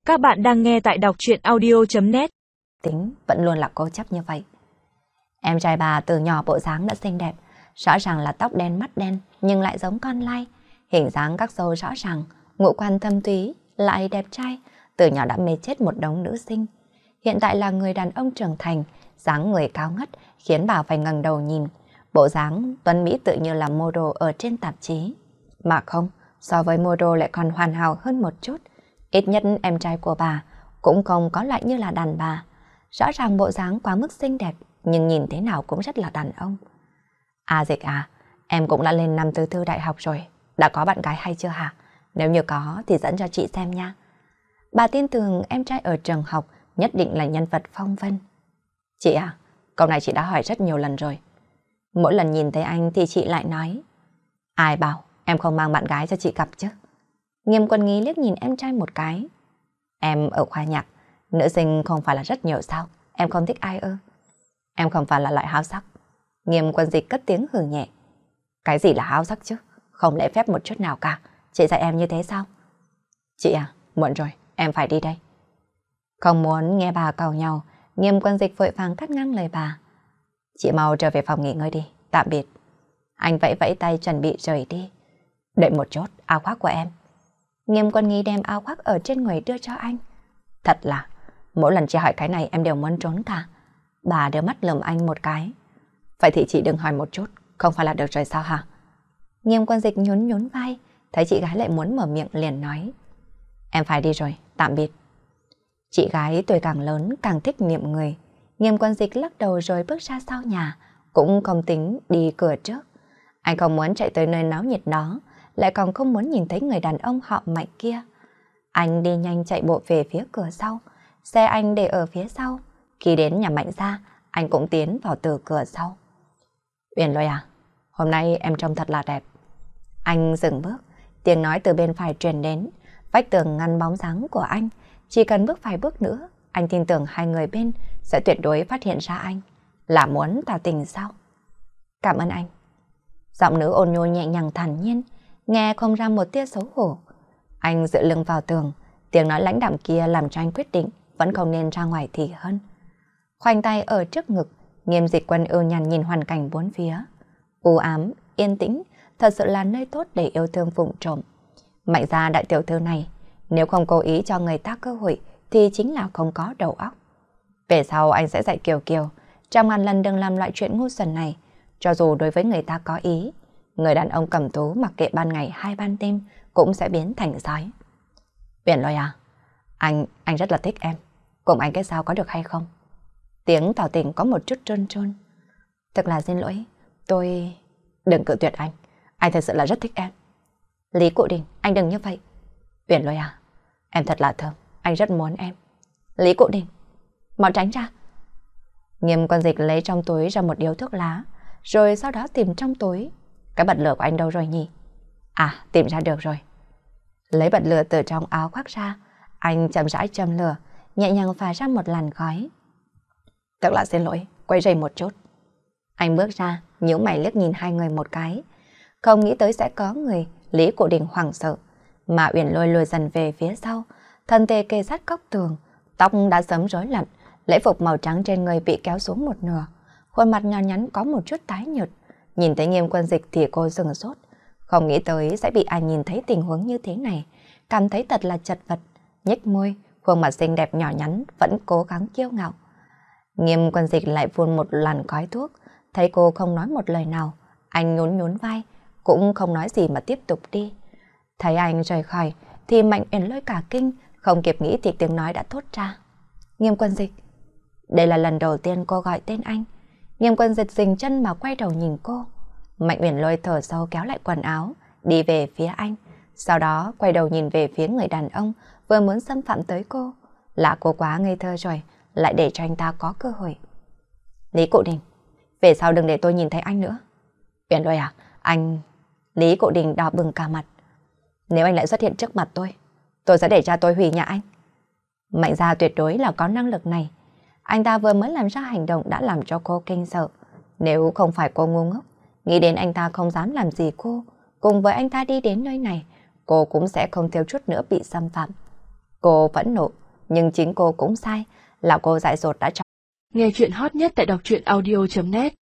Các bạn đang nghe tại đọc truyện audio.net. Tính vẫn luôn là cố chấp như vậy. Em trai bà từ nhỏ bộ dáng đã xinh đẹp, rõ ràng là tóc đen mắt đen nhưng lại giống con lai, hình dáng các râu rõ ràng, ngũ quan thâm thúy, lại đẹp trai, từ nhỏ đã mê chết một đống nữ sinh. Hiện tại là người đàn ông trưởng thành, dáng người cao ngất khiến bà phải ngẩng đầu nhìn, bộ dáng tuấn mỹ tự như là model ở trên tạp chí. Mà không, so với model lại còn hoàn hảo hơn một chút. Ít nhất em trai của bà cũng không có loại như là đàn bà. Rõ ràng bộ dáng quá mức xinh đẹp, nhưng nhìn thế nào cũng rất là đàn ông. À Dịch à, em cũng đã lên năm thứ tư đại học rồi, đã có bạn gái hay chưa hả? Nếu như có thì dẫn cho chị xem nha. Bà tin tưởng em trai ở trường học nhất định là nhân vật phong vân. Chị à, câu này chị đã hỏi rất nhiều lần rồi. Mỗi lần nhìn thấy anh thì chị lại nói, ai bảo em không mang bạn gái cho chị gặp chứ? Nghiêm Quân Nghi liếc nhìn em trai một cái. Em ở khoa nhạc, nữ sinh không phải là rất nhiều sao? Em không thích ai ư? Em không phải là loại háo sắc. Nghiêm Quân Dịch cất tiếng hừ nhẹ. Cái gì là háo sắc chứ? Không lễ phép một chút nào cả. Chị dạy em như thế sao? Chị à, muộn rồi, em phải đi đây. Không muốn nghe bà càu nhau, Nghiêm Quân Dịch vội vàng cắt ngang lời bà. Chị mau trở về phòng nghỉ ngơi đi, tạm biệt. Anh vẫy vẫy tay chuẩn bị rời đi. Đợi một chút, áo khoác của em. Nghiêm Quân Nghi đem áo khoác ở trên người đưa cho anh. Thật là, mỗi lần chị hỏi cái này em đều muốn trốn cả. Bà đưa mắt lườm anh một cái. Vậy thì chị đừng hỏi một chút, không phải là được rồi sao hả? Nghiêm Quân Dịch nhún nhún vai, thấy chị gái lại muốn mở miệng liền nói. Em phải đi rồi, tạm biệt. Chị gái tuổi càng lớn càng thích niệm người. Nghiêm Quân Dịch lắc đầu rồi bước ra sau nhà, cũng không tính đi cửa trước. Anh không muốn chạy tới nơi náo nhiệt đó, lại còn không muốn nhìn thấy người đàn ông họ Mạnh kia. Anh đi nhanh chạy bộ về phía cửa sau, xe anh để ở phía sau. Khi đến nhà Mạnh ra, anh cũng tiến vào từ cửa sau. Uyển Lôi à, hôm nay em trông thật là đẹp. Anh dừng bước, tiếng nói từ bên phải truyền đến, vách tường ngăn bóng dáng của anh. Chỉ cần bước vài bước nữa, anh tin tưởng hai người bên sẽ tuyệt đối phát hiện ra anh. Là muốn tỏ tình sao? Cảm ơn anh. Giọng nữ ôn nhu nhẹ nhàng thản nhiên, nghe không ra một tia xấu hổ. Anh dựa lưng vào tường, tiếng nói lãnh đạm kia làm cho anh quyết định vẫn không nên ra ngoài thì hơn. Khoanh tay ở trước ngực, Nghiêm Dịch Quân ưu nhàn nhìn hoàn cảnh bốn phía. U ám, yên tĩnh, thật sự là nơi tốt để yêu thương vụng trộm. Mạnh gia đại tiểu thư này, nếu không cố ý cho người ta cơ hội thì chính là không có đầu óc. Về sau anh sẽ dạy Kiều Kiều, trăm ngàn lần đừng làm loại chuyện ngu xuẩn này. Cho dù đối với người ta có ý, người đàn ông cầm tú mặc kệ ban ngày hay ban đêm cũng sẽ biến thành sói. Uyển Lôi à, anh rất là thích em. Cùng anh kết giao có được hay không? Tiếng tỏ tình có một chút trơn trơn. Thật là xin lỗi, tôi... Đừng cự tuyệt anh thật sự là rất thích em. Lý Cụ Đình, anh đừng như vậy. Uyển Lôi à, em thật là thơm, anh rất muốn em. Lý Cụ Đình, mau tránh ra. Nghiêm Quân Dịch lấy trong túi ra một điếu thuốc lá, rồi sau đó tìm trong túi. Cái bật lửa của anh đâu rồi nhỉ? À, tìm ra được rồi. Lấy bật lửa từ trong áo khoác ra, anh chậm rãi châm lửa, nhẹ nhàng phả ra một làn khói. Thật là xin lỗi, quay rầy một chút. Anh bước ra, nhíu mày liếc nhìn hai người một cái. Không nghĩ tới sẽ có người, Lý Cụ Đình hoảng sợ, mà Uyển Lôi lùi dần về phía sau, thân thể kề sát góc tường, tóc đã sớm rối loạn, lễ phục màu trắng trên người bị kéo xuống một nửa, khuôn mặt nhỏ nhắn có một chút tái nhợt. Nhìn thấy Nghiêm Quân Dịch thì cô sững sốt, không nghĩ tới sẽ bị ai nhìn thấy tình huống như thế này, cảm thấy thật là chật vật, nhếch môi, khuôn mặt xinh đẹp nhỏ nhắn vẫn cố gắng kiêu ngạo. Nghiêm Quân Dịch lại phun một làn khói thuốc, thấy cô không nói một lời nào, anh nhún nhún vai, cũng không nói gì mà tiếp tục đi. Thấy anh rời khỏi thì Mạnh Uyển Lôi cả kinh, không kịp nghĩ thì tiếng nói đã thốt ra. Nghiêm Quân Dịch. Đây là lần đầu tiên cô gọi tên anh. Nghiêm Quân Dịch dừng chân mà quay đầu nhìn cô. Mạnh Uyển Lôi thở sâu kéo lại quần áo, đi về phía anh. Sau đó quay đầu nhìn về phía người đàn ông vừa muốn xâm phạm tới cô. Là cô quá ngây thơ rồi, lại để cho anh ta có cơ hội. Lý Cụ Đình, về sau đừng để tôi nhìn thấy anh nữa. Uyển Lôi à, anh... Lý Cụ Đình đỏ bừng cả mặt. Nếu anh lại xuất hiện trước mặt tôi sẽ để cha tôi hủy nhà anh. Mạnh gia tuyệt đối là có năng lực này. Anh ta vừa mới làm ra hành động đã làm cho cô kinh sợ. Nếu không phải cô ngu ngốc, nghĩ đến anh ta không dám làm gì cô, cùng với anh ta đi đến nơi này, cô cũng sẽ không thiếu chút nữa bị xâm phạm. Cô phẫn nộ, nhưng chính cô cũng sai, là cô dại dột đã cho. Nghe chuyện hot nhất tại đọc truyện audio.net